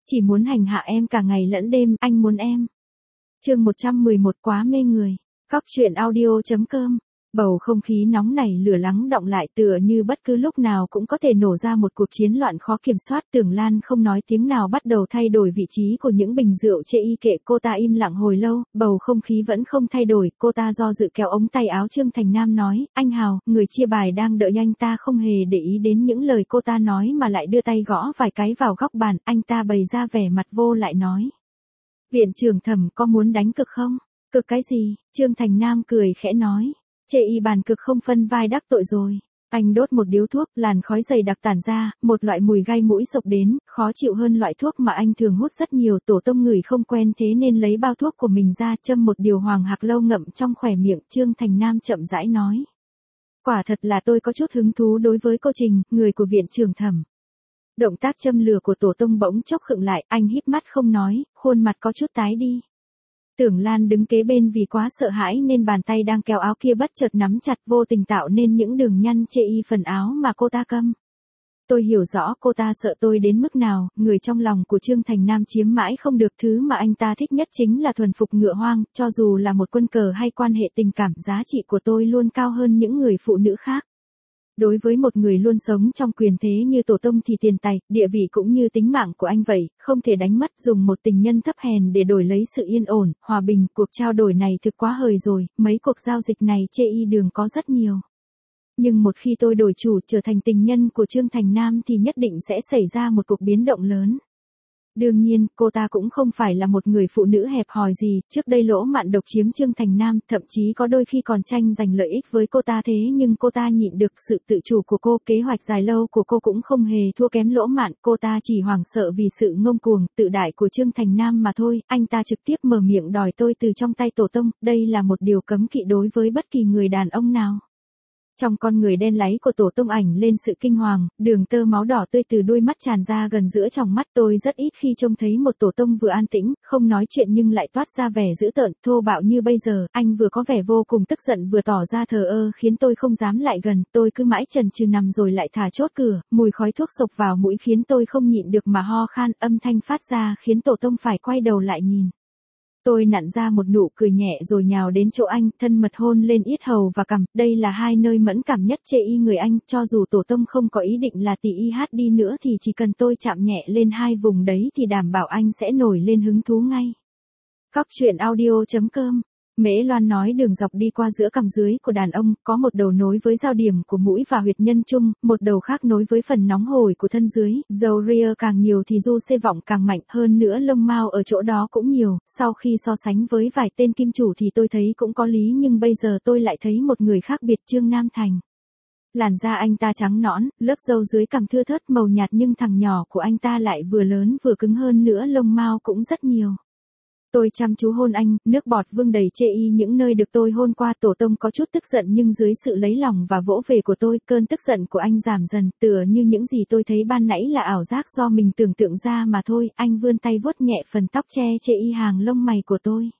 chỉ muốn hành hạ em cả ngày lẫn đêm, anh muốn em. Chương 111 quá mê người. Cóc truyện audio.com. Bầu không khí nóng này lửa lắng đọng lại tựa như bất cứ lúc nào cũng có thể nổ ra một cuộc chiến loạn khó kiểm soát. Tưởng Lan không nói tiếng nào bắt đầu thay đổi vị trí của những bình rượu chê y kệ. Cô ta im lặng hồi lâu, bầu không khí vẫn không thay đổi. Cô ta do dự kéo ống tay áo Trương Thành Nam nói, anh Hào, người chia bài đang đợi anh. Ta không hề để ý đến những lời cô ta nói mà lại đưa tay gõ vài cái vào góc bàn. Anh ta bày ra vẻ mặt vô lại nói. Viện trưởng Thẩm có muốn đánh cực không? Cực cái gì? Trương Thành Nam cười khẽ nói. Chê y bàn cực không phân vai đắc tội rồi. Anh đốt một điếu thuốc, làn khói dày đặc tản ra, một loại mùi gai mũi xộc đến, khó chịu hơn loại thuốc mà anh thường hút rất nhiều. Tổ tông ngửi không quen thế nên lấy bao thuốc của mình ra châm một điều hoàng hạc lâu ngậm trong khóe miệng. Trương Thành Nam chậm rãi nói. Quả thật là tôi có chút hứng thú đối với cô Trình, người của viện trưởng Thẩm. Động tác châm lửa của tổ tông bỗng chốc khựng lại, anh híp mắt không nói, khuôn mặt có chút tái đi. Tưởng Lan đứng kế bên vì quá sợ hãi nên bàn tay đang kéo áo kia bất chợt nắm chặt, vô tình tạo nên những đường nhăn chê y phần áo mà cô ta câm. Tôi hiểu rõ cô ta sợ tôi đến mức nào. Người trong lòng của Trương Thành Nam chiếm mãi không được, thứ mà anh ta thích nhất chính là thuần phục ngựa hoang. Cho dù là một quân cờ hay quan hệ tình cảm, giá trị của tôi luôn cao hơn những người phụ nữ khác. Đối với một người luôn sống trong quyền thế như tổ tông thì tiền tài, địa vị cũng như tính mạng của anh vậy, không thể đánh mất. Dùng một tình nhân thấp hèn để đổi lấy sự yên ổn, hòa bình, cuộc trao đổi này thực quá hời rồi. Mấy cuộc giao dịch này chê y đường có rất nhiều. Nhưng một khi tôi đổi chủ trở thành tình nhân của Trương Thành Nam thì nhất định sẽ xảy ra một cuộc biến động lớn. Đương nhiên, cô ta cũng không phải là một người phụ nữ hẹp hòi gì, trước đây Lỗ Mạn độc chiếm Trương Thành Nam, thậm chí có đôi khi còn tranh giành lợi ích với cô ta, thế nhưng cô ta nhịn được sự tự chủ của cô, kế hoạch dài lâu của cô cũng không hề thua kém Lỗ Mạn, cô ta chỉ hoảng sợ vì sự ngông cuồng, tự đại của Trương Thành Nam mà thôi. Anh ta trực tiếp mở miệng đòi tôi từ trong tay tổ tông, đây là một điều cấm kỵ đối với bất kỳ người đàn ông nào. Trong con người đen láy của tổ tông ảnh lên sự kinh hoàng, đường tơ máu đỏ tươi từ đôi mắt tràn ra gần giữa tròng mắt. Tôi rất ít khi trông thấy một tổ tông vừa an tĩnh, không nói chuyện nhưng lại toát ra vẻ dữ tợn, thô bạo như bây giờ. Anh vừa có vẻ vô cùng tức giận vừa tỏ ra thờ ơ khiến tôi không dám lại gần. Tôi cứ mãi chần chừ nằm rồi lại thả chốt cửa, mùi khói thuốc xộc vào mũi khiến tôi không nhịn được mà ho khan, âm thanh phát ra khiến tổ tông phải quay đầu lại nhìn. Tôi nặn ra một nụ cười nhẹ rồi nhào đến chỗ anh, thân mật hôn lên yết hầu và cằm, đây là hai nơi mẫn cảm nhất chê y người anh. Cho dù tổ tông không có ý định là tỉ y hát đi nữa thì chỉ cần tôi chạm nhẹ lên hai vùng đấy thì đảm bảo anh sẽ nổi lên hứng thú ngay. Cóc truyện audio.com. Mễ Loan nói đường dọc đi qua giữa cằm dưới của đàn ông, có một đầu nối với giao điểm của mũi và huyệt nhân trung, một đầu khác nối với phần nóng hổi của thân dưới. Dầu ria càng nhiều thì du xê vọng càng mạnh, hơn nữa lông mao ở chỗ đó cũng nhiều. Sau khi so sánh với vài tên kim chủ thì tôi thấy cũng có lý, nhưng bây giờ tôi lại thấy một người khác biệt, Trương Nam Thành. Làn da anh ta trắng nõn, lớp râu dưới cằm thưa thớt màu nhạt, nhưng thằng nhỏ của anh ta lại vừa lớn vừa cứng, hơn nữa lông mao cũng rất nhiều. Tôi chăm chú hôn anh, nước bọt vương đầy chê y những nơi được tôi hôn qua. Tổ tông có chút tức giận nhưng dưới sự lấy lòng và vỗ về của tôi, cơn tức giận của anh giảm dần, tựa như những gì tôi thấy ban nãy là ảo giác do mình tưởng tượng ra mà thôi. Anh vươn tay vuốt nhẹ phần tóc che chê y hàng lông mày của tôi.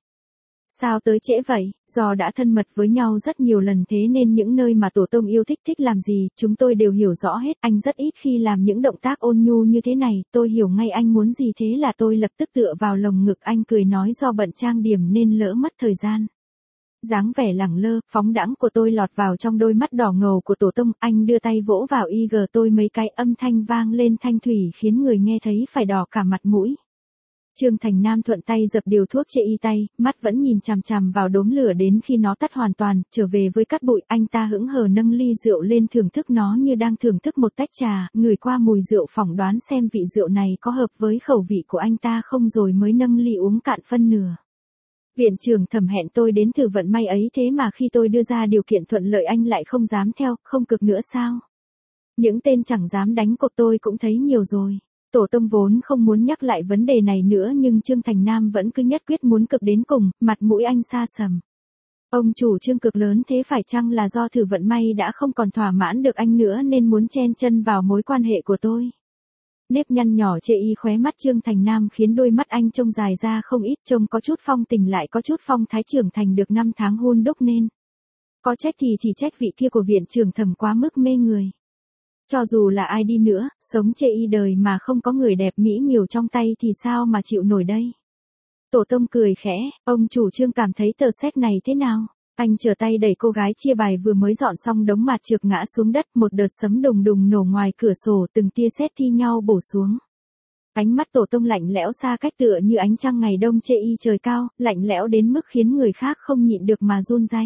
Sao tới trễ vậy? Do đã thân mật với nhau rất nhiều lần thế nên những nơi mà tổ tông yêu thích làm gì, chúng tôi đều hiểu rõ hết. Anh rất ít khi làm những động tác ôn nhu như thế này, tôi hiểu ngay anh muốn gì, thế là tôi lập tức tựa vào lồng ngực anh cười nói do bận trang điểm nên lỡ mất thời gian. Dáng vẻ lẳng lơ, phóng đãng của tôi lọt vào trong đôi mắt đỏ ngầu của tổ tông, anh đưa tay vỗ vào y gờ tôi mấy cái, âm thanh vang lên thanh thủy khiến người nghe thấy phải đỏ cả mặt mũi. Trương Thành Nam thuận tay dập điều thuốc chê y tay, mắt vẫn nhìn chằm chằm vào đốm lửa đến khi nó tắt hoàn toàn, trở về với cát bụi. Anh ta hững hờ nâng ly rượu lên thưởng thức nó như đang thưởng thức một tách trà, ngửi qua mùi rượu phỏng đoán xem vị rượu này có hợp với khẩu vị của anh ta không rồi mới nâng ly uống cạn phân nửa. Viện trưởng Thẩm hẹn tôi đến thử vận may ấy, thế mà khi tôi đưa ra điều kiện thuận lợi anh lại không dám theo, không cực nữa sao? Những tên chẳng dám đánh cuộc tôi cũng thấy nhiều rồi. Tổ tông vốn không muốn nhắc lại vấn đề này nữa nhưng Trương Thành Nam vẫn cứ nhất quyết muốn cực đến cùng, mặt mũi anh sa sầm. Ông chủ Trương cực lớn thế, phải chăng là do thử vận may đã không còn thỏa mãn được anh nữa nên muốn chen chân vào mối quan hệ của tôi? Nếp nhăn nhỏ chê y khóe mắt Trương Thành Nam khiến đôi mắt anh trông dài ra không ít, trông có chút phong tình lại có chút phong thái trưởng thành được 5 tháng hun đúc nên. Có trách thì chỉ trách vị kia của viện trưởng Thẩm quá mức mê người. Cho dù là ai đi nữa, sống chê y đời mà không có người đẹp mỹ miều trong tay thì sao mà chịu nổi đây. Tổ tông cười khẽ, ông chủ Trương cảm thấy tờ séc này thế nào? Anh trở tay đẩy cô gái chia bài vừa mới dọn xong đống mạt trượt ngã xuống đất, một đợt sấm đùng đùng nổ ngoài cửa sổ, từng tia sét thi nhau bổ xuống. Ánh mắt tổ tông lạnh lẽo xa cách tựa như ánh trăng ngày đông chê y trời cao, lạnh lẽo đến mức khiến người khác không nhịn được mà run rẩy.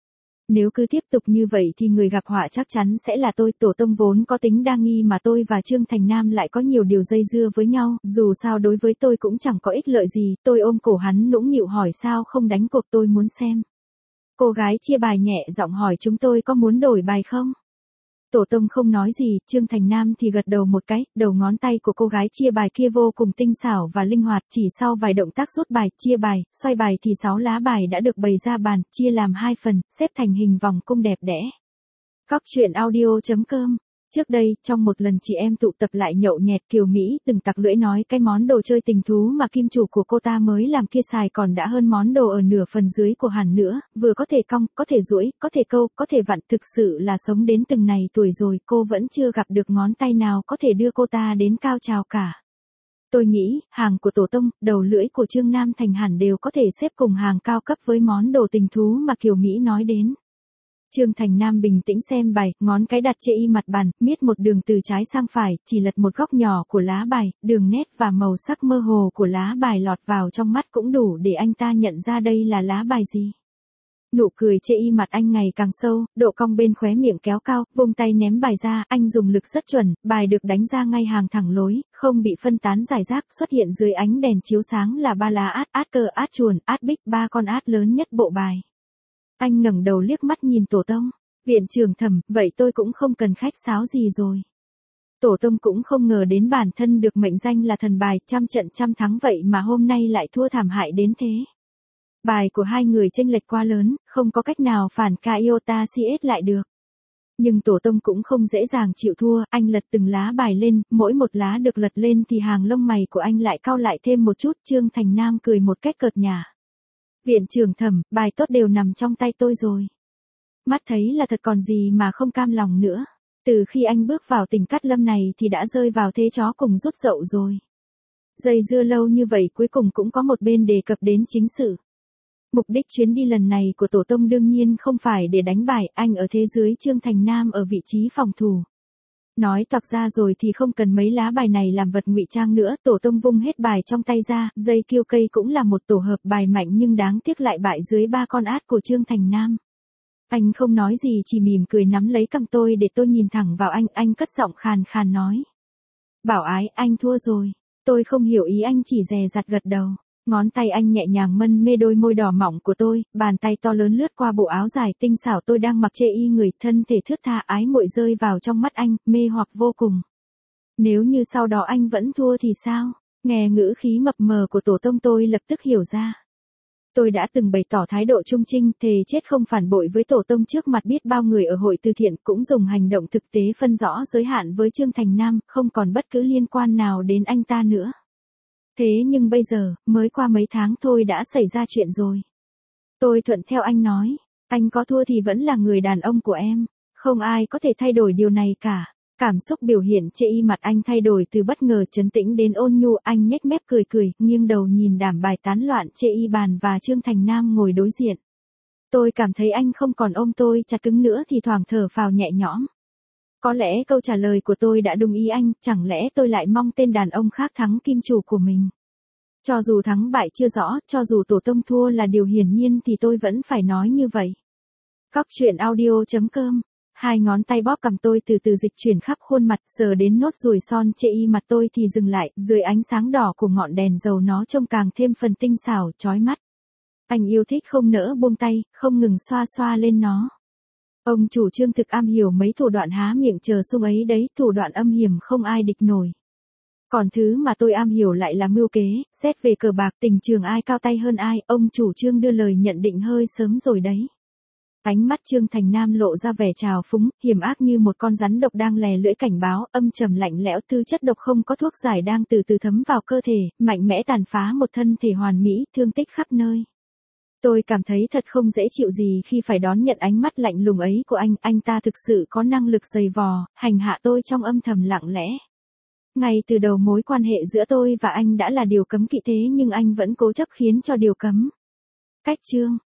Nếu cứ tiếp tục như vậy thì người gặp họa chắc chắn sẽ là tôi. Tổ tông vốn có tính đa nghi mà tôi và Trương Thành Nam lại có nhiều điều dây dưa với nhau, dù sao đối với tôi cũng chẳng có ích lợi gì. Tôi ôm cổ hắn nũng nịu hỏi sao không đánh cuộc, tôi muốn xem. Cô gái chia bài nhẹ giọng hỏi chúng tôi có muốn đổi bài không? Tổ tông không nói gì, Trương Thành Nam thì gật đầu một cái, đầu ngón tay của cô gái chia bài kia vô cùng tinh xảo và linh hoạt, chỉ sau vài động tác rút bài, chia bài, xoay bài thì 6 lá bài đã được bày ra bàn, chia làm 2 phần, xếp thành hình vòng cung đẹp đẽ. Cóc truyện audio.com. Trước đây, trong một lần chị em tụ tập lại nhậu nhẹt, Kiều Mỹ từng tặc lưỡi nói cái món đồ chơi tình thú mà kim chủ của cô ta mới làm kia xài còn đã hơn món đồ ở nửa phần dưới của Hàn nữa, vừa có thể cong, có thể duỗi, có thể câu, có thể vặn, thực sự là sống đến từng này tuổi rồi cô vẫn chưa gặp được ngón tay nào có thể đưa cô ta đến cao trào cả. Tôi nghĩ, hàng của tổ tông, đầu lưỡi của Trương Nam Thành hẳn đều có thể xếp cùng hàng cao cấp với món đồ tình thú mà Kiều Mỹ nói đến. Trương Thành Nam bình tĩnh xem bài, ngón cái đặt chê y mặt bàn, miết một đường từ trái sang phải, chỉ lật một góc nhỏ của lá bài, đường nét và màu sắc mơ hồ của lá bài lọt vào trong mắt cũng đủ để anh ta nhận ra đây là lá bài gì. Nụ cười chê y mặt anh ngày càng sâu, độ cong bên khóe miệng kéo cao, vung tay ném bài ra, anh dùng lực rất chuẩn, bài được đánh ra ngay hàng thẳng lối, không bị phân tán rải rác, xuất hiện dưới ánh đèn chiếu sáng là 3 lá át, át cờ, át chuồn, át bích, 3 con át lớn nhất bộ bài. Anh ngẩng đầu liếc mắt nhìn tổ tông, viện trưởng Thẩm, vậy tôi cũng không cần khách sáo gì rồi. Tổ tông cũng không ngờ đến bản thân được mệnh danh là thần bài, trăm trận trăm thắng vậy mà hôm nay lại thua thảm hại đến thế. Bài của hai người chênh lệch quá lớn, không có cách nào phản ca iota cs lại được. Nhưng tổ tông cũng không dễ dàng chịu thua, anh lật từng lá bài lên, mỗi một lá được lật lên thì hàng lông mày của anh lại cau lại thêm một chút. Trương Thành Nam cười một cách cợt nhả. Viện trưởng Thẩm, bài tốt đều nằm trong tay tôi rồi. Mắt thấy là thật còn gì mà không cam lòng nữa. Từ khi anh bước vào tỉnh Cát Lâm này thì đã rơi vào thế chó cùng rút dậu rồi. Dây dưa lâu như vậy cuối cùng cũng có một bên đề cập đến chính sự. Mục đích chuyến đi lần này của tổ tông đương nhiên không phải để đánh bài, anh ở thế dưới Trương Thành Nam ở vị trí phòng thủ. Nói toạc ra rồi thì không cần mấy lá bài này làm vật ngụy trang nữa, tổ tông vung hết bài trong tay ra, dây kiêu cây cũng là một tổ hợp bài mạnh nhưng đáng tiếc lại bại dưới 3 con át của Trương Thành Nam. Anh không nói gì chỉ mỉm cười nắm lấy cằm tôi để tôi nhìn thẳng vào anh cất giọng khàn khàn nói. Bảo ái, anh thua rồi. Tôi không hiểu ý anh chỉ dè dặt gật đầu. Ngón tay anh nhẹ nhàng mân mê đôi môi đỏ mỏng của tôi, bàn tay to lớn lướt qua bộ áo dài tinh xảo tôi đang mặc chê y người, thân thể thướt tha ái muội rơi vào trong mắt anh, mê hoặc vô cùng. Nếu như sau đó anh vẫn thua thì sao? Nghe ngữ khí mập mờ của tổ tông tôi lập tức hiểu ra. Tôi đã từng bày tỏ thái độ trung trinh, thề chết không phản bội với tổ tông trước mặt biết bao người ở hội từ thiện, cũng dùng hành động thực tế phân rõ giới hạn với Trương Thành Nam, không còn bất cứ liên quan nào đến anh ta nữa. Thế nhưng bây giờ, mới qua mấy tháng thôi đã xảy ra chuyện rồi. Tôi thuận theo anh nói, anh có thua thì vẫn là người đàn ông của em, không ai có thể thay đổi điều này cả. Cảm xúc biểu hiện chê y mặt anh thay đổi từ bất ngờ trấn tĩnh đến ôn nhu, anh nhếch mép cười cười, nghiêng đầu nhìn đàm bài tán loạn chê y bàn và Trương Thành Nam ngồi đối diện. Tôi cảm thấy anh không còn ôm tôi chặt cứng nữa thì thoảng thở phào nhẹ nhõm. Có lẽ câu trả lời của tôi đã đúng ý anh, chẳng lẽ tôi lại mong tên đàn ông khác thắng kim chủ của mình. Cho dù thắng bại chưa rõ, cho dù tổ tông thua là điều hiển nhiên thì tôi vẫn phải nói như vậy. Cóc truyện audio.com. Hai ngón tay bóp cằm tôi từ từ dịch chuyển khắp khuôn mặt, sờ đến nốt ruồi son chê y mặt tôi thì dừng lại, dưới ánh sáng đỏ của ngọn đèn dầu nó trông càng thêm phần tinh xảo, chói mắt. Anh yêu thích không nỡ buông tay, không ngừng xoa xoa lên nó. Ông chủ Trương thực am hiểu mấy thủ đoạn há miệng chờ sung ấy đấy, thủ đoạn âm hiểm không ai địch nổi. Còn thứ mà tôi am hiểu lại là mưu kế, xét về cờ bạc tình trường ai cao tay hơn ai, ông chủ Trương đưa lời nhận định hơi sớm rồi đấy. Ánh mắt Trương Thành Nam lộ ra vẻ trào phúng, hiểm ác như một con rắn độc đang lè lưỡi cảnh báo, âm trầm lạnh lẽo, tư chất độc không có thuốc giải đang từ từ thấm vào cơ thể, mạnh mẽ tàn phá một thân thể hoàn mỹ, thương tích khắp nơi. Tôi cảm thấy thật không dễ chịu gì khi phải đón nhận ánh mắt lạnh lùng ấy của anh ta thực sự có năng lực giày vò, hành hạ tôi trong âm thầm lặng lẽ. Ngay từ đầu mối quan hệ giữa tôi và anh đã là điều cấm kỵ thế nhưng anh vẫn cố chấp khiến cho điều cấm. Cách chương